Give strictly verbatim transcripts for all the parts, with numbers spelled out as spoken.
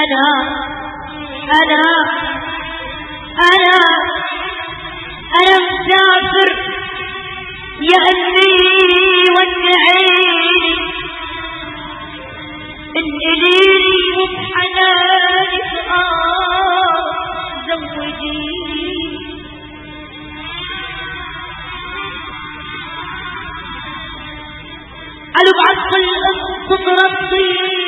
أنا أنا أنا أنا مسافر يا أمي ودعيني انقليني وبحنانك آه زوجيني على بعض الأم تترصي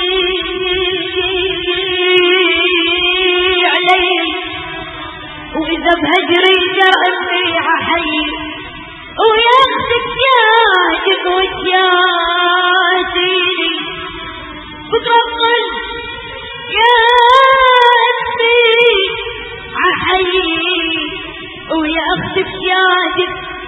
علي وإذا بهجري جرأتي عحي وياخدك ياجك وجاتيني بتوصل يا أمي عحي وياخدك ياجك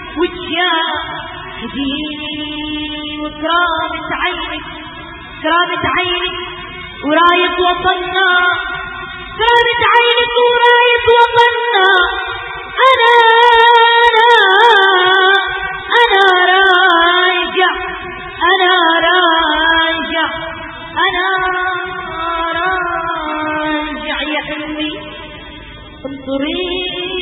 وجاتيني وكرامة عينك كرامة عينك وراية وطننا كرامة عينك وراية وطننا أنا أنا أنا راجع أنا راجع أنا راجع يا أمي انظري